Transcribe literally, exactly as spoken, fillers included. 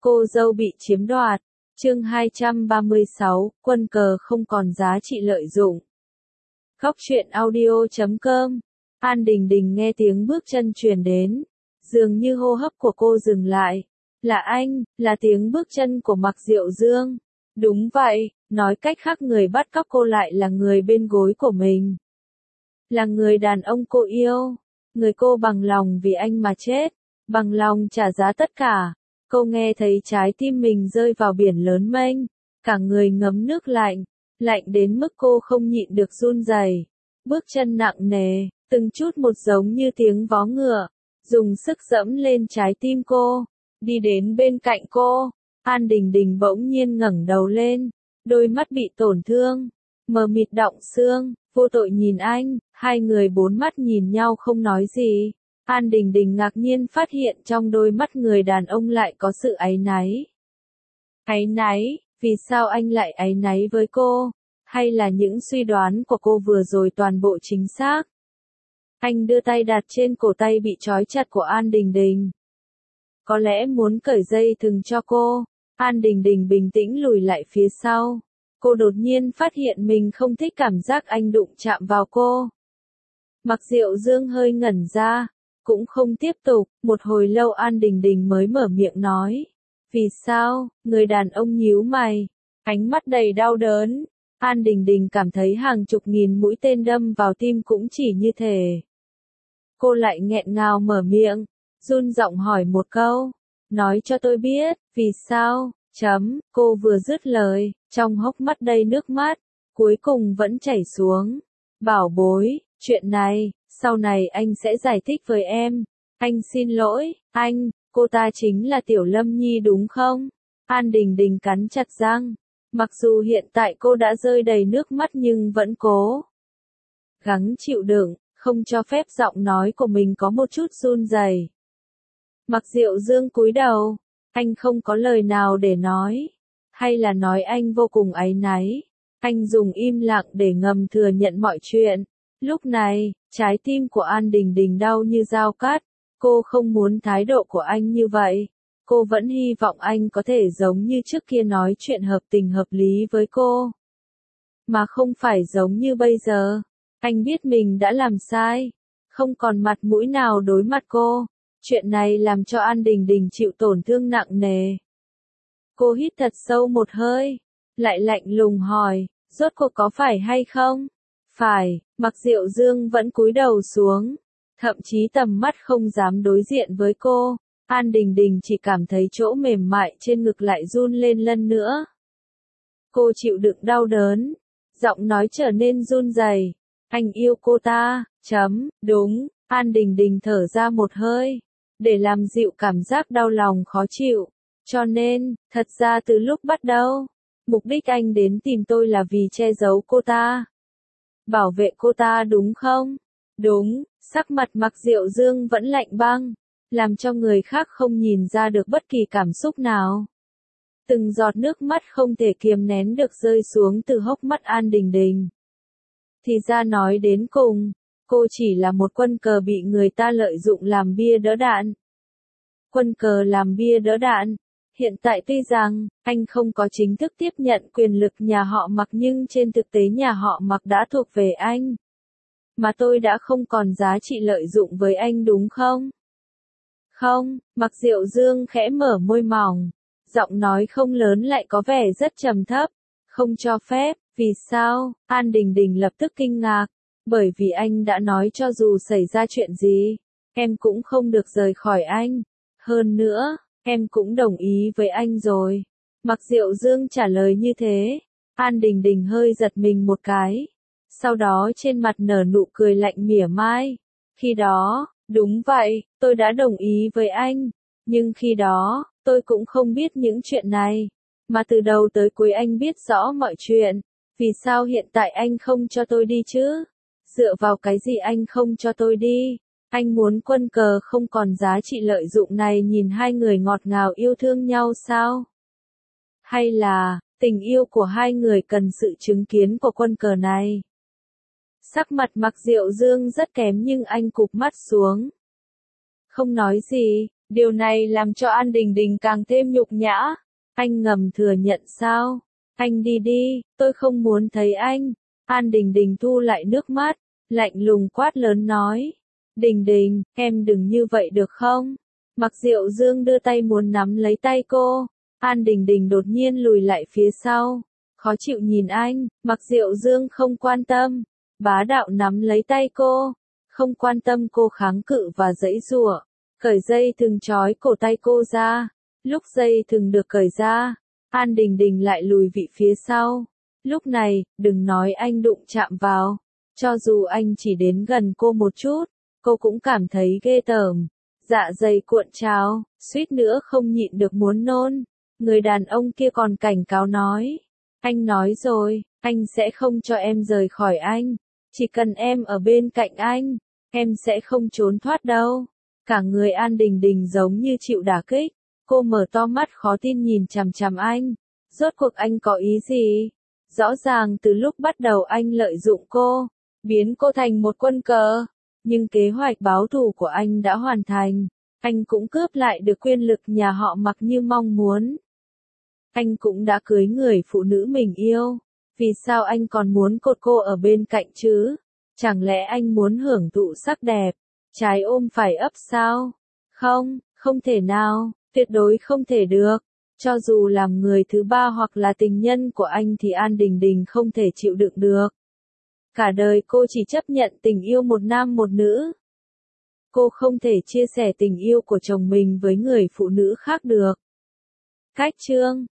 Cô dâu bị chiếm đoạt. Chương hai trăm ba mươi sáu, quân cờ không còn giá trị lợi dụng. Góc truyện audio chấm com. An Đình Đình nghe tiếng bước chân truyền đến, dường như hô hấp của cô dừng lại. Là anh, là tiếng bước chân của Mạc Diệu Dương. Đúng vậy, nói cách khác người bắt cóc cô lại là người bên gối của mình. Là người đàn ông cô yêu, người cô bằng lòng vì anh mà chết, bằng lòng trả giá tất cả. Cô nghe thấy trái tim mình rơi vào biển lớn mênh, cả người ngấm nước lạnh, lạnh đến mức cô không nhịn được run rẩy. Bước chân nặng nề, từng chút một giống như tiếng vó ngựa, dùng sức dẫm lên trái tim cô, đi đến bên cạnh cô. An Đình Đình bỗng nhiên ngẩng đầu lên, đôi mắt bị tổn thương, mờ mịt đọng xương, vô tội nhìn anh, hai người bốn mắt nhìn nhau không nói gì. An Đình Đình ngạc nhiên phát hiện trong đôi mắt người đàn ông lại có sự áy náy. Áy náy, vì sao anh lại áy náy với cô? Hay là những suy đoán của cô vừa rồi toàn bộ chính xác? Anh đưa tay đặt trên cổ tay bị trói chặt của An Đình Đình. Có lẽ muốn cởi dây thừng cho cô. An Đình Đình bình tĩnh lùi lại phía sau. Cô đột nhiên phát hiện mình không thích cảm giác anh đụng chạm vào cô. Mạc Diệu Dương hơi ngẩn ra, cũng không tiếp tục. Một hồi lâu An Đình Đình mới mở miệng nói. Vì sao? Người đàn ông nhíu mày, ánh mắt đầy đau đớn. An Đình Đình cảm thấy hàng chục nghìn mũi tên đâm vào tim cũng chỉ như thể. Cô lại nghẹn ngào mở miệng, run giọng hỏi một câu. Nói cho tôi biết, vì sao? Chấm, cô vừa dứt lời, trong hốc mắt đầy nước mắt, cuối cùng vẫn chảy xuống. Bảo bối, chuyện này, sau này anh sẽ giải thích với em. Anh xin lỗi, anh, cô ta chính là Tiểu Lâm Nhi đúng không? An Đình Đình cắn chặt răng. Mặc dù hiện tại cô đã rơi đầy nước mắt nhưng vẫn cố gắng chịu đựng, không cho phép giọng nói của mình có một chút run rẩy. Mạc Diệu Dương cúi đầu, anh không có lời nào để nói, hay là nói anh vô cùng áy náy. Anh dùng im lặng để ngầm thừa nhận mọi chuyện. Lúc này, trái tim của An Đình Đình đau như dao cắt. Cô không muốn thái độ của anh như vậy. Cô vẫn hy vọng anh có thể giống như trước kia nói chuyện hợp tình hợp lý với cô. Mà không phải giống như bây giờ. Anh biết mình đã làm sai. Không còn mặt mũi nào đối mặt cô. Chuyện này làm cho An Đình Đình chịu tổn thương nặng nề. Cô hít thật sâu một hơi. Lại lạnh lùng hỏi, rốt cuộc có phải hay không? Phải, Mạc Diệu Dương vẫn cúi đầu xuống. Thậm chí tầm mắt không dám đối diện với cô. An Đình Đình chỉ cảm thấy chỗ mềm mại trên ngực lại run lên lần nữa. Cô chịu đựng đau đớn. Giọng nói trở nên run rẩy. Anh yêu cô ta, chấm, đúng. An Đình Đình thở ra một hơi. Để làm dịu cảm giác đau lòng khó chịu. Cho nên, thật ra từ lúc bắt đầu, mục đích anh đến tìm tôi là vì che giấu cô ta. Bảo vệ cô ta đúng không? Đúng, sắc mặt Mạc Diệu Dương vẫn lạnh băng, làm cho người khác không nhìn ra được bất kỳ cảm xúc nào. Từng giọt nước mắt không thể kiềm nén được rơi xuống từ hốc mắt An Đình Đình. Thì ra nói đến cùng, cô chỉ là một quân cờ bị người ta lợi dụng làm bia đỡ đạn. Quân cờ làm bia đỡ đạn. Hiện tại tuy rằng, anh không có chính thức tiếp nhận quyền lực nhà họ Mạc nhưng trên thực tế nhà họ Mạc đã thuộc về anh. Mà tôi đã không còn giá trị lợi dụng với anh đúng không? Không, Mạc Diệu Dương khẽ mở môi mỏng. Giọng nói không lớn lại có vẻ rất trầm thấp. Không cho phép, vì sao? An Đình Đình lập tức kinh ngạc. Bởi vì anh đã nói cho dù xảy ra chuyện gì, em cũng không được rời khỏi anh. Hơn nữa, em cũng đồng ý với anh rồi. Mạc Diệu Dương trả lời như thế. An Đình Đình hơi giật mình một cái. Sau đó trên mặt nở nụ cười lạnh mỉa mai. Khi đó, đúng vậy, tôi đã đồng ý với anh. Nhưng khi đó, tôi cũng không biết những chuyện này. Mà từ đầu tới cuối anh biết rõ mọi chuyện. Vì sao hiện tại anh không cho tôi đi chứ? Dựa vào cái gì anh không cho tôi đi? Anh muốn quân cờ không còn giá trị lợi dụng này nhìn hai người ngọt ngào yêu thương nhau sao? Hay là, tình yêu của hai người cần sự chứng kiến của quân cờ này? Sắc mặt Mạc Diệu Dương rất kém nhưng anh cụp mắt xuống. Không nói gì, Điều này làm cho An Đình Đình càng thêm nhục nhã. Anh ngầm thừa nhận sao? Anh đi đi, tôi không muốn thấy anh. An Đình Đình thu lại nước mắt, lạnh lùng quát lớn nói. Đình Đình, em đừng như vậy được không? Mạc Diệu Dương đưa tay muốn nắm lấy tay cô. An Đình Đình đột nhiên lùi lại phía sau. Khó chịu nhìn anh, Mạc Diệu Dương không quan tâm. Bá đạo nắm lấy tay cô. Không quan tâm cô kháng cự và giãy giụa. Cởi dây thừng trói cổ tay cô ra. Lúc dây thừng được cởi ra, An Đình Đình lại lùi vị phía sau. Lúc này, đừng nói anh đụng chạm vào. Cho dù anh chỉ đến gần cô một chút, cô cũng cảm thấy ghê tởm. Dạ dày cuộn trào, suýt nữa không nhịn được muốn nôn. Người đàn ông kia còn cảnh cáo nói. Anh nói rồi, anh sẽ không cho em rời khỏi anh. Chỉ cần em ở bên cạnh anh, em sẽ không trốn thoát đâu. Cả người An Đình Đình giống như chịu đả kích. Cô mở to mắt khó tin nhìn chằm chằm anh. Rốt cuộc anh có ý gì? Rõ ràng từ lúc bắt đầu anh lợi dụng cô, biến cô thành một quân cờ. Nhưng kế hoạch báo thù của anh đã hoàn thành. Anh cũng cướp lại được quyền lực nhà họ Mạc như mong muốn. Anh cũng đã cưới người phụ nữ mình yêu. Vì sao anh còn muốn cột cô ở bên cạnh chứ? Chẳng lẽ anh muốn hưởng thụ sắc đẹp? Trái ôm phải ấp sao? Không, không thể nào, tuyệt đối không thể được. Cho dù làm người thứ ba hoặc là tình nhân của anh thì An Đình Đình không thể chịu đựng được. Cả đời cô chỉ chấp nhận tình yêu một nam một nữ. Cô không thể chia sẻ tình yêu của chồng mình với người phụ nữ khác được. Cách chương